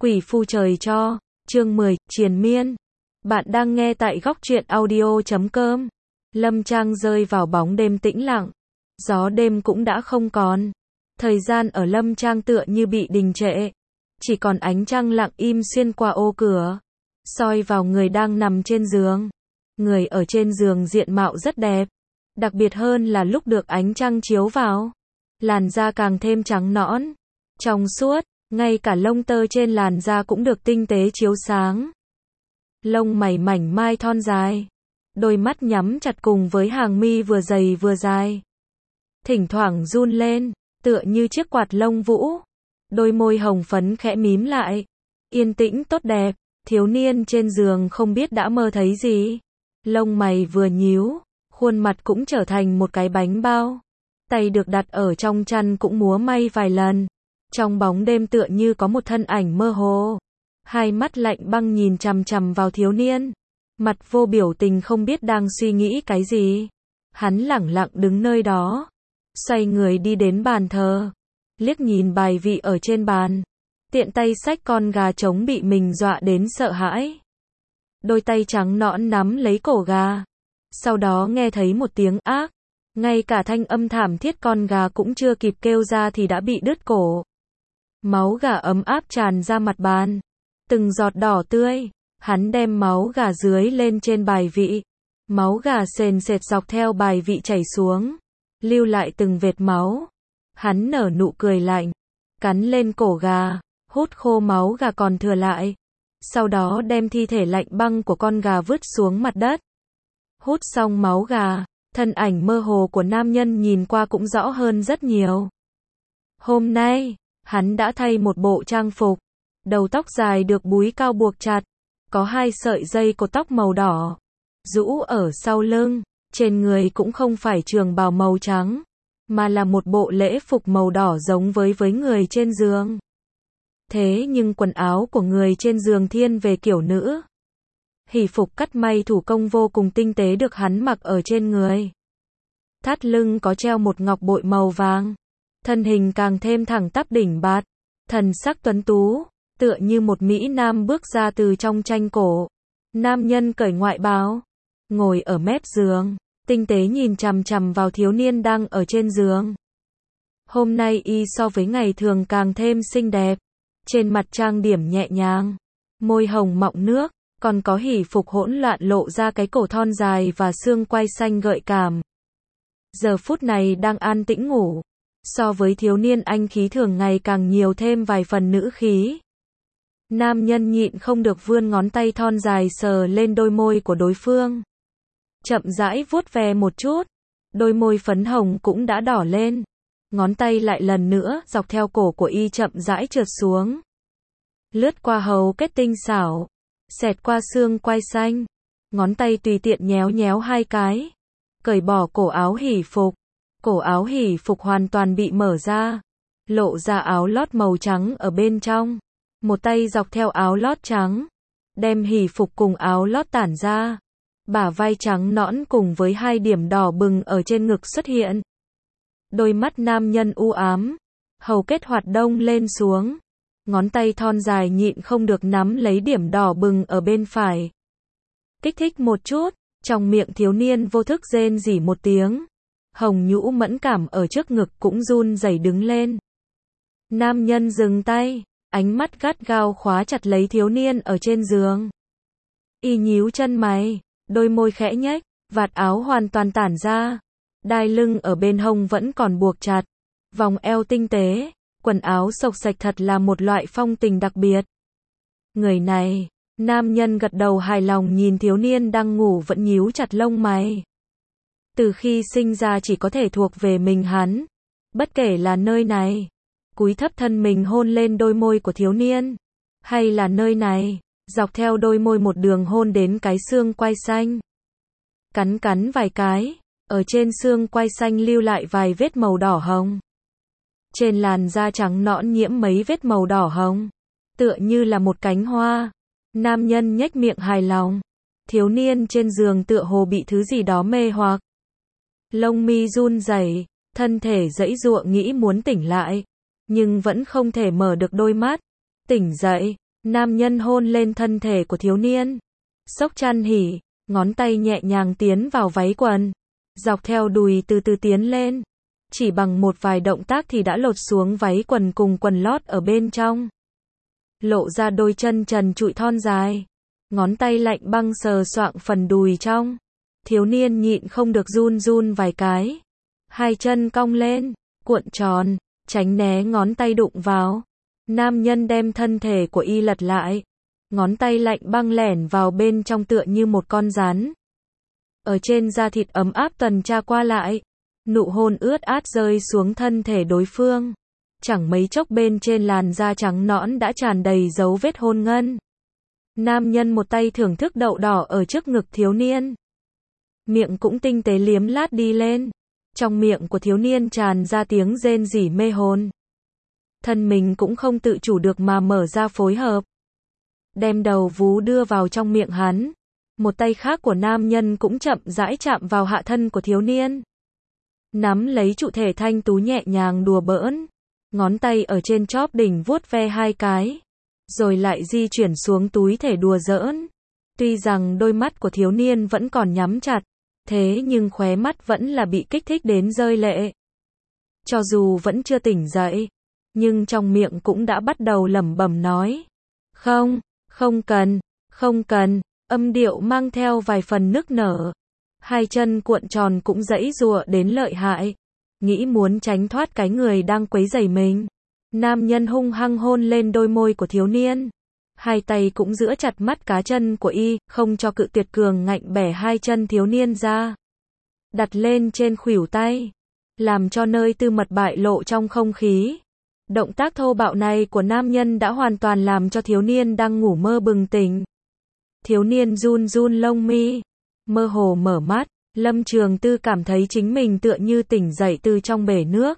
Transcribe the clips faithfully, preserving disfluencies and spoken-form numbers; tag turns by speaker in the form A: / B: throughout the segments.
A: Quỷ phu trời cho, chương mười, triền miên. Bạn đang nghe tại góc truyện audio chấm com. Lâm Trang rơi vào bóng đêm tĩnh lặng. Gió đêm cũng đã không còn. Thời gian ở Lâm Trang tựa như bị đình trệ. Chỉ còn ánh trăng lặng im xuyên qua ô cửa, soi vào người đang nằm trên giường. Người ở trên giường diện mạo rất đẹp. Đặc biệt hơn là lúc được ánh trăng chiếu vào, làn da càng thêm trắng nõn, trong suốt, ngay cả lông tơ trên làn da cũng được tinh tế chiếu sáng. Lông mày mảnh mai thon dài, đôi mắt nhắm chặt cùng với hàng mi vừa dày vừa dài. Thỉnh thoảng run lên, tựa như chiếc quạt lông vũ. Đôi môi hồng phấn khẽ mím lại. Yên tĩnh tốt đẹp, thiếu niên trên giường không biết đã mơ thấy gì. Lông mày vừa nhíu, khuôn mặt cũng trở thành một cái bánh bao. Tay được đặt ở trong chăn cũng múa may vài lần. Trong bóng đêm tựa như có một thân ảnh mơ hồ. Hai mắt lạnh băng nhìn chằm chằm vào thiếu niên. Mặt vô biểu tình không biết đang suy nghĩ cái gì. Hắn lẳng lặng đứng nơi đó. Xoay người đi đến bàn thờ. Liếc nhìn bài vị ở trên bàn. Tiện tay xách con gà trống bị mình dọa đến sợ hãi. Đôi tay trắng nõn nắm lấy cổ gà. Sau đó nghe thấy một tiếng ác. Ngay cả thanh âm thảm thiết con gà cũng chưa kịp kêu ra thì đã bị đứt cổ. Máu gà ấm áp tràn ra mặt bàn. Từng giọt đỏ tươi. Hắn đem máu gà dưới lên trên bài vị. Máu gà sền sệt dọc theo bài vị chảy xuống. Lưu lại từng vệt máu. Hắn nở nụ cười lạnh. Cắn lên cổ gà. Hút khô máu gà còn thừa lại. Sau đó đem thi thể lạnh băng của con gà vứt xuống mặt đất. Hút xong máu gà, thân ảnh mơ hồ của nam nhân nhìn qua cũng rõ hơn rất nhiều. Hôm nay, hắn đã thay một bộ trang phục. Đầu tóc dài được búi cao buộc chặt. Có hai sợi dây cột tóc màu đỏ. Rũ ở sau lưng. Trên người cũng không phải trường bào màu trắng. Mà là một bộ lễ phục màu đỏ giống với với người trên giường. Thế nhưng quần áo của người trên giường thiên về kiểu nữ. Hỷ phục cắt may thủ công vô cùng tinh tế được hắn mặc ở trên người. Thắt lưng có treo một ngọc bội màu vàng. Thân hình càng thêm thẳng tắp đỉnh bạt. Thần sắc tuấn tú, tựa như một mỹ nam bước ra từ trong tranh cổ. Nam nhân cởi ngoại bào, ngồi ở mép giường, tinh tế nhìn chằm chằm vào thiếu niên đang ở trên giường. Hôm nay y so với ngày thường càng thêm xinh đẹp. Trên mặt trang điểm nhẹ nhàng, môi hồng mọng nước, còn có hỷ phục hỗn loạn lộ ra cái cổ thon dài và xương quai xanh gợi cảm. Giờ phút này đang an tĩnh ngủ. So với thiếu niên anh khí thường ngày càng nhiều thêm vài phần nữ khí. Nam nhân nhịn không được vươn ngón tay thon dài sờ lên đôi môi của đối phương. Chậm rãi vuốt ve một chút. Đôi môi phấn hồng cũng đã đỏ lên. Ngón tay lại lần nữa dọc theo cổ của y chậm rãi trượt xuống. Lướt qua hầu kết tinh xảo. Xẹt qua xương quai xanh. Ngón tay tùy tiện nhéo nhéo hai cái. Cởi bỏ cổ áo hỷ phục. Cổ áo hỷ phục hoàn toàn bị mở ra. Lộ ra áo lót màu trắng ở bên trong. Một tay dọc theo áo lót trắng. Đem hỷ phục cùng áo lót tản ra. Bả vai trắng nõn cùng với hai điểm đỏ bừng ở trên ngực xuất hiện. Đôi mắt nam nhân u ám. Hầu kết hoạt đông lên xuống. Ngón tay thon dài nhịn không được nắm lấy điểm đỏ bừng ở bên phải. Kích thích một chút. Trong miệng thiếu niên vô thức rên rỉ một tiếng. Hồng nhũ mẫn cảm ở trước ngực cũng run rẩy đứng lên. Nam nhân dừng tay. Ánh mắt gắt gao khóa chặt lấy thiếu niên ở trên giường. Y nhíu chân mày. Đôi môi khẽ nhếch. Vạt áo hoàn toàn tản ra. Đai lưng ở bên hông vẫn còn buộc chặt. Vòng eo tinh tế. Quần áo xộc xạch thật là một loại phong tình đặc biệt. Người này. Nam nhân gật đầu hài lòng nhìn thiếu niên đang ngủ vẫn nhíu chặt lông mày. Từ khi sinh ra chỉ có thể thuộc về mình hắn. Bất kể là nơi này. Cúi thấp thân mình hôn lên đôi môi của thiếu niên. Hay là nơi này. Dọc theo đôi môi một đường hôn đến cái xương quai xanh. Cắn cắn vài cái. Ở trên xương quai xanh lưu lại vài vết màu đỏ hồng. Trên làn da trắng nõn nhiễm mấy vết màu đỏ hồng. Tựa như là một cánh hoa. Nam nhân nhếch miệng hài lòng. Thiếu niên trên giường tựa hồ bị thứ gì đó mê hoặc. Lông mi run rẩy, thân thể giãy giụa nghĩ muốn tỉnh lại. Nhưng vẫn không thể mở được đôi mắt. Tỉnh dậy, Nam nhân hôn lên thân thể của thiếu niên. Sốc chăn hỉ, ngón tay nhẹ nhàng tiến vào váy quần. Dọc theo đùi từ từ tiến lên. Chỉ bằng một vài động tác thì đã lột xuống váy quần cùng quần lót ở bên trong. Lộ ra đôi chân trần trụi thon dài. Ngón tay lạnh băng sờ soạng phần đùi trong. Thiếu niên nhịn không được run run vài cái. Hai chân cong lên, cuộn tròn, tránh né ngón tay đụng vào. Nam nhân đem thân thể của y lật lại. Ngón tay lạnh băng lẻn vào bên trong tựa như một con rắn. Ở trên da thịt ấm áp tuần tra qua lại. Nụ hôn ướt át rơi xuống thân thể đối phương. Chẳng mấy chốc bên trên làn da trắng nõn đã tràn đầy dấu vết hôn ngân. Nam nhân một tay thưởng thức đậu đỏ ở trước ngực thiếu niên. Miệng cũng tinh tế liếm lát đi lên. Trong miệng của thiếu niên tràn ra tiếng rên rỉ mê hồn. Thân mình cũng không tự chủ được mà mở ra phối hợp. Đem đầu vú đưa vào trong miệng hắn. Một tay khác của nam nhân cũng chậm rãi chạm vào hạ thân của thiếu niên. Nắm lấy trụ thể thanh tú nhẹ nhàng đùa bỡn. Ngón tay ở trên chóp đỉnh vuốt ve hai cái. Rồi lại di chuyển xuống túi thể đùa giỡn. Tuy rằng đôi mắt của thiếu niên vẫn còn nhắm chặt. Thế nhưng khóe mắt vẫn là bị kích thích đến rơi lệ. Cho dù vẫn chưa tỉnh dậy. Nhưng trong miệng cũng đã bắt đầu lẩm bẩm nói. Không, không cần, không cần. Âm điệu mang theo vài phần nức nở. Hai chân cuộn tròn cũng giãy giụa đến lợi hại. Nghĩ muốn tránh thoát cái người đang quấy rầy mình. Nam nhân hung hăng hôn lên đôi môi của thiếu niên. Hai tay cũng giữ chặt mắt cá chân của y, không cho cự tuyệt cường ngạnh bẻ hai chân thiếu niên ra. Đặt lên trên khuỷu tay. Làm cho nơi tư mật bại lộ trong không khí. Động tác thô bạo này của nam nhân đã hoàn toàn làm cho thiếu niên đang ngủ mơ bừng tỉnh. Thiếu niên run run lông mi. Mơ hồ mở mắt. Lâm Trường Tư cảm thấy chính mình tựa như tỉnh dậy từ trong bể nước.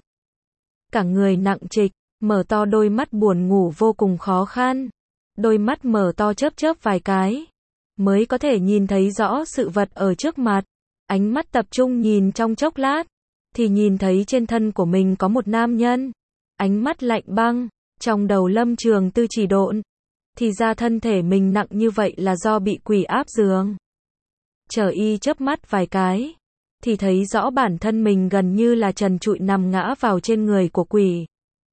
A: Cả người nặng trịch. Mở to đôi mắt buồn ngủ vô cùng khó khăn. Đôi mắt mở to chớp chớp vài cái. Mới có thể nhìn thấy rõ sự vật ở trước mặt. Ánh mắt tập trung nhìn trong chốc lát. Thì nhìn thấy trên thân của mình có một nam nhân. Ánh mắt lạnh băng. Trong đầu Lâm Trường Tư chỉ độn. Thì ra thân thể mình nặng như vậy là do bị quỷ áp giường. Chờ y chớp mắt vài cái. Thì thấy rõ bản thân mình gần như là trần trụi nằm ngã vào trên người của quỷ.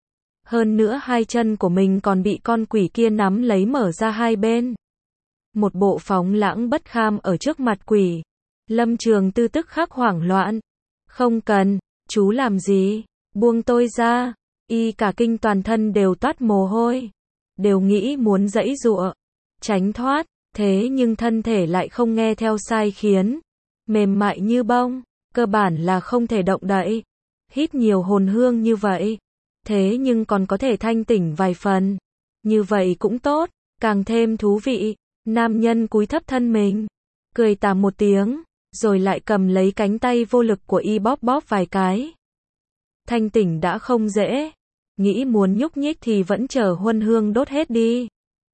A: Hơn nữa hai chân của mình còn bị con quỷ kia nắm lấy mở ra hai bên. Một bộ phóng lãng bất kham ở trước mặt quỷ. Lâm Trường Tư tức khắc hoảng loạn. Không cần, chú làm gì? Buông tôi ra. Y cả kinh toàn thân đều toát mồ hôi. Đều nghĩ muốn giãy giụa, tránh thoát. Thế nhưng thân thể lại không nghe theo sai khiến. Mềm mại như bông. Cơ bản là không thể động đậy. Hít nhiều hồn hương như vậy. Thế nhưng còn có thể thanh tỉnh vài phần. Như vậy cũng tốt, càng thêm thú vị. Nam nhân cúi thấp thân mình, cười tà một tiếng, rồi lại cầm lấy cánh tay vô lực của y bóp bóp vài cái. Thanh tỉnh đã không dễ, nghĩ muốn nhúc nhích thì vẫn chờ huân hương đốt hết đi.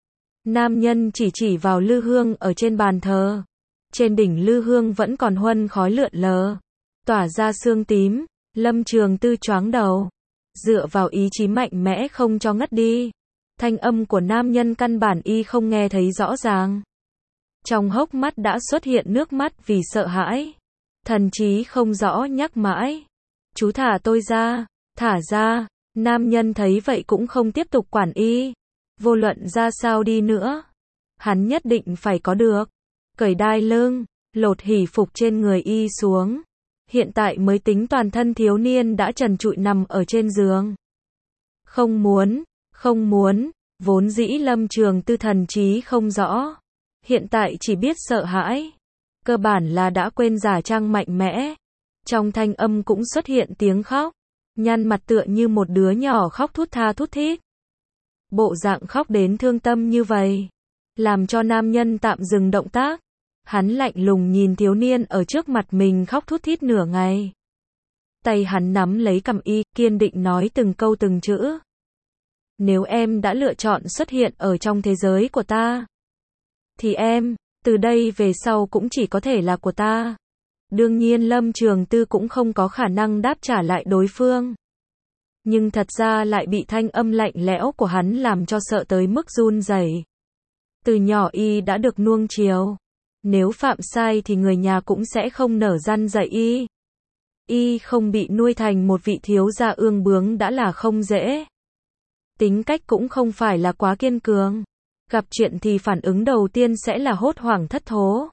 A: Nam nhân chỉ chỉ vào lư hương ở trên bàn thờ. Trên đỉnh lư hương vẫn còn huân khói lượn lờ, tỏa ra sương tím. Lâm Trường Tư choáng đầu. Dựa vào ý chí mạnh mẽ không cho ngất đi. Thanh âm của nam nhân căn bản y không nghe thấy rõ ràng. Trong hốc mắt đã xuất hiện nước mắt vì sợ hãi. Thần trí không rõ nhắc mãi. Chú thả tôi ra, thả ra. Nam nhân thấy vậy cũng không tiếp tục quản y. Vô luận ra sao đi nữa. Hắn nhất định phải có được. Cởi đai lưng, lột hỷ phục trên người y xuống. Hiện tại mới tính toàn thân thiếu niên đã trần trụi nằm ở trên giường. Không muốn, không muốn, vốn dĩ Lâm Trường Tư thần trí không rõ. Hiện tại chỉ biết sợ hãi. Cơ bản là đã quên giả trang mạnh mẽ. Trong thanh âm cũng xuất hiện tiếng khóc. Nhăn mặt tựa như một đứa nhỏ khóc thút tha thút thít. Bộ dạng khóc đến thương tâm như vậy. Làm cho nam nhân tạm dừng động tác. Hắn lạnh lùng nhìn thiếu niên ở trước mặt mình khóc thút thít nửa ngày. Tay hắn nắm lấy cằm y, kiên định nói từng câu từng chữ. Nếu em đã lựa chọn xuất hiện ở trong thế giới của ta, thì em, từ đây về sau cũng chỉ có thể là của ta. Đương nhiên Lâm Trường Tư cũng không có khả năng đáp trả lại đối phương. nhưng thật ra lại bị thanh âm lạnh lẽo của hắn làm cho sợ tới mức run rẩy. Từ nhỏ y đã được nuông chiều. Nếu phạm sai thì người nhà cũng sẽ không nỡ răn dạy y. Y không bị nuôi thành một vị thiếu gia ương bướng đã là không dễ. Tính cách cũng không phải là quá kiên cường. Gặp chuyện thì phản ứng đầu tiên sẽ là hốt hoảng thất thố.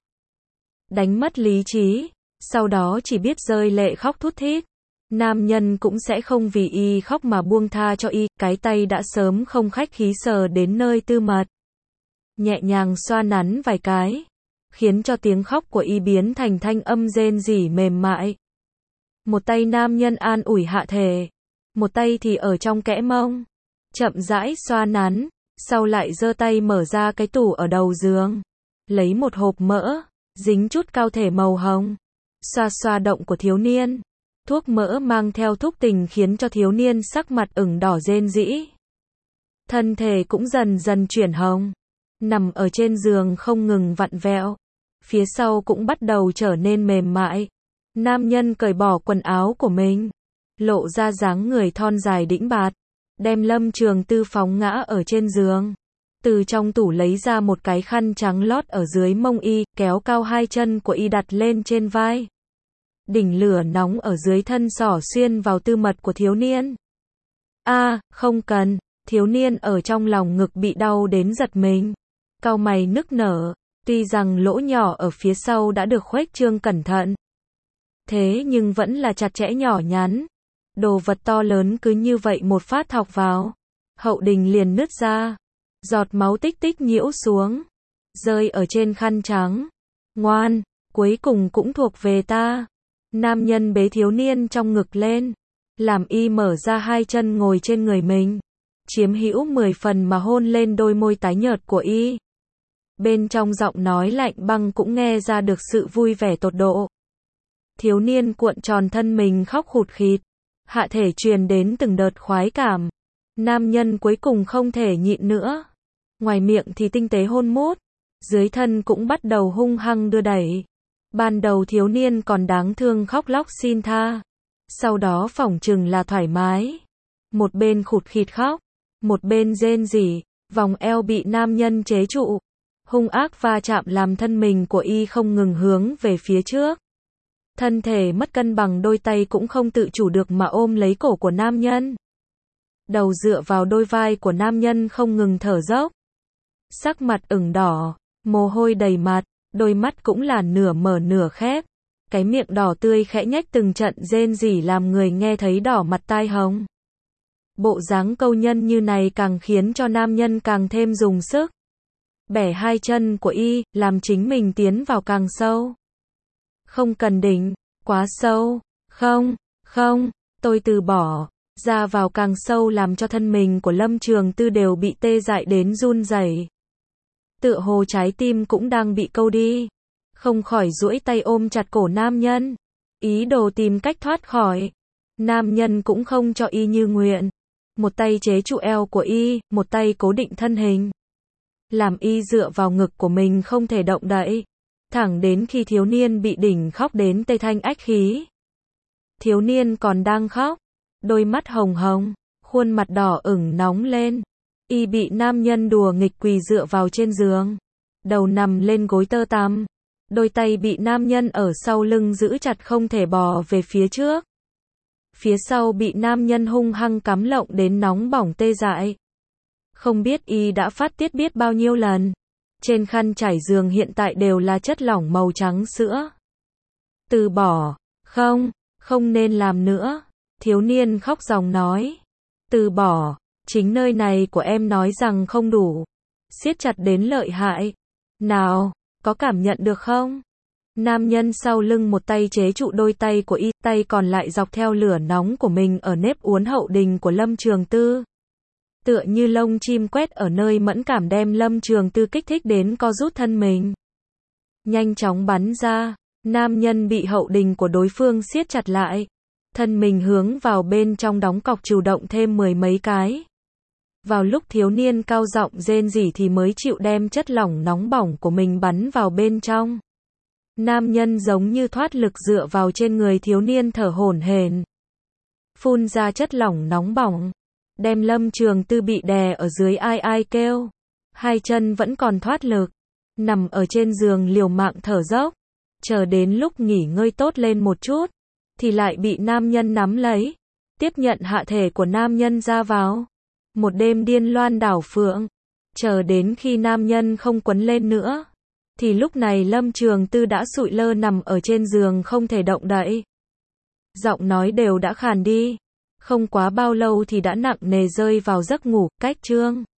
A: Đánh mất lý trí, sau đó chỉ biết rơi lệ khóc thút thít. Nam nhân cũng sẽ không vì y khóc mà buông tha cho y, cái tay đã sớm không khách khí sờ đến nơi tư mật. Nhẹ nhàng xoa nắn vài cái, khiến cho tiếng khóc của y biến thành thanh âm rên rỉ mềm mại. Một tay nam nhân an ủi hạ thể, một tay thì ở trong kẽ mông, chậm rãi xoa nắn, sau lại giơ tay mở ra cái tủ ở đầu giường, lấy một hộp mỡ, dính chút cao thể màu hồng, xoa xoa động của thiếu niên. Thuốc mỡ mang theo thúc tình khiến cho thiếu niên sắc mặt ửng đỏ rên rỉ. Thân thể cũng dần dần chuyển hồng, nằm ở trên giường không ngừng vặn vẹo, phía sau cũng bắt đầu trở nên mềm mại. Nam nhân cởi bỏ quần áo của mình, lộ ra dáng người thon dài đĩnh bạt, đem Lâm Trường Tư phóng ngã ở trên giường. Từ trong tủ lấy ra một cái khăn trắng lót ở dưới mông y, kéo cao hai chân của y đặt lên trên vai. Đỉnh lửa nóng ở dưới thân xỏ xuyên vào tư mật của thiếu niên. A, à, không cần, thiếu niên ở trong lòng ngực bị đau đến giật mình. Cau mày nức nở, tuy rằng lỗ nhỏ ở phía sau đã được khuếch trương cẩn thận. Thế nhưng vẫn là chặt chẽ nhỏ nhắn. Đồ vật to lớn cứ như vậy một phát thọc vào. Hậu đình liền nứt ra. Giọt máu tích tích nhiễu xuống. Rơi ở trên khăn trắng. Ngoan, cuối cùng cũng thuộc về ta. Nam nhân bế thiếu niên trong ngực lên. Làm y mở ra hai chân ngồi trên người mình. Chiếm hữu mười phần mà hôn lên đôi môi tái nhợt của y. Bên trong giọng nói lạnh băng cũng nghe ra được sự vui vẻ tột độ. Thiếu niên cuộn tròn thân mình khóc khụt khịt. Hạ thể truyền đến từng đợt khoái cảm. Nam nhân cuối cùng không thể nhịn nữa. Ngoài miệng thì tinh tế hôn mút. Dưới thân cũng bắt đầu hung hăng đưa đẩy. Ban đầu thiếu niên còn đáng thương khóc lóc xin tha. Sau đó phỏng chừng là thoải mái. Một bên khụt khịt khóc. Một bên rên rỉ. Vòng eo bị nam nhân chế trụ. Hung ác va chạm làm thân mình của y không ngừng hướng về phía trước. Thân thể mất cân bằng, đôi tay cũng không tự chủ được mà ôm lấy cổ của nam nhân. Đầu dựa vào đôi vai của nam nhân không ngừng thở dốc. Sắc mặt ửng đỏ, mồ hôi đầy mặt, đôi mắt cũng là nửa mở nửa khép. Cái miệng đỏ tươi khẽ nhếch từng trận rên rỉ làm người nghe thấy đỏ mặt tai hồng. Bộ dáng câu nhân như này càng khiến cho nam nhân càng thêm dùng sức. Bẻ hai chân của y, làm chính mình tiến vào càng sâu. Không cần đỉnh, quá sâu, không, không, tôi từ bỏ. Ra vào càng sâu làm cho thân mình của Lâm Trường Tư đều bị tê dại đến run rẩy. Tựa hồ trái tim cũng đang bị câu đi. Không khỏi duỗi tay ôm chặt cổ nam nhân. Ý đồ tìm cách thoát khỏi. Nam nhân cũng không cho y như nguyện. Một tay chế trụ eo của y, một tay cố định thân hình. Làm y dựa vào ngực của mình không thể động đậy. Thẳng đến khi thiếu niên bị đỉnh khóc đến tê thanh ách khí. Thiếu niên còn đang khóc. Đôi mắt hồng hồng, khuôn mặt đỏ ửng nóng lên. Y bị nam nhân đùa nghịch quỳ dựa vào trên giường. Đầu nằm lên gối tơ tằm. Đôi tay bị nam nhân ở sau lưng giữ chặt không thể bò về phía trước. Phía sau bị nam nhân hung hăng cắm lộng đến nóng bỏng tê dại. Không biết y đã phát tiết biết bao nhiêu lần. Trên khăn trải giường hiện tại đều là chất lỏng màu trắng sữa. Từ bỏ, không, không nên làm nữa. Thiếu niên khóc ròng nói. Từ bỏ, chính nơi này của em nói rằng không đủ. Siết chặt đến lợi hại. Nào, có cảm nhận được không? Nam nhân sau lưng một tay chế trụ đôi tay của y, tay còn lại dọc theo lửa nóng của mình ở nếp uốn hậu đình của Lâm Trường Tư. Tựa như lông chim quét ở nơi mẫn cảm đem Lâm Trường Tư kích thích đến co rút thân mình. Nhanh chóng bắn ra, nam nhân bị hậu đình của đối phương siết chặt lại. Thân mình hướng vào bên trong đóng cọc chủ động thêm mười mấy cái. Vào lúc thiếu niên cao giọng rên rỉ thì mới chịu đem chất lỏng nóng bỏng của mình bắn vào bên trong. Nam nhân giống như thoát lực dựa vào trên người thiếu niên thở hổn hển. phun ra chất lỏng nóng bỏng, đem Lâm Trường Tư bị đè ở dưới ai ai kêu. Hai chân vẫn còn thoát lực, nằm ở trên giường liều mạng thở dốc, chờ đến lúc nghỉ ngơi tốt lên một chút, thì lại bị nam nhân nắm lấy, tiếp nhận hạ thể của nam nhân ra vào. Một đêm điên loan đảo phượng, chờ đến khi nam nhân không quấn lên nữa, thì lúc này Lâm Trường Tư đã sụi lơ nằm ở trên giường không thể động đậy. Giọng nói đều đã khàn đi, không quá bao lâu thì đã nặng nề rơi vào giấc ngủ. Cách chương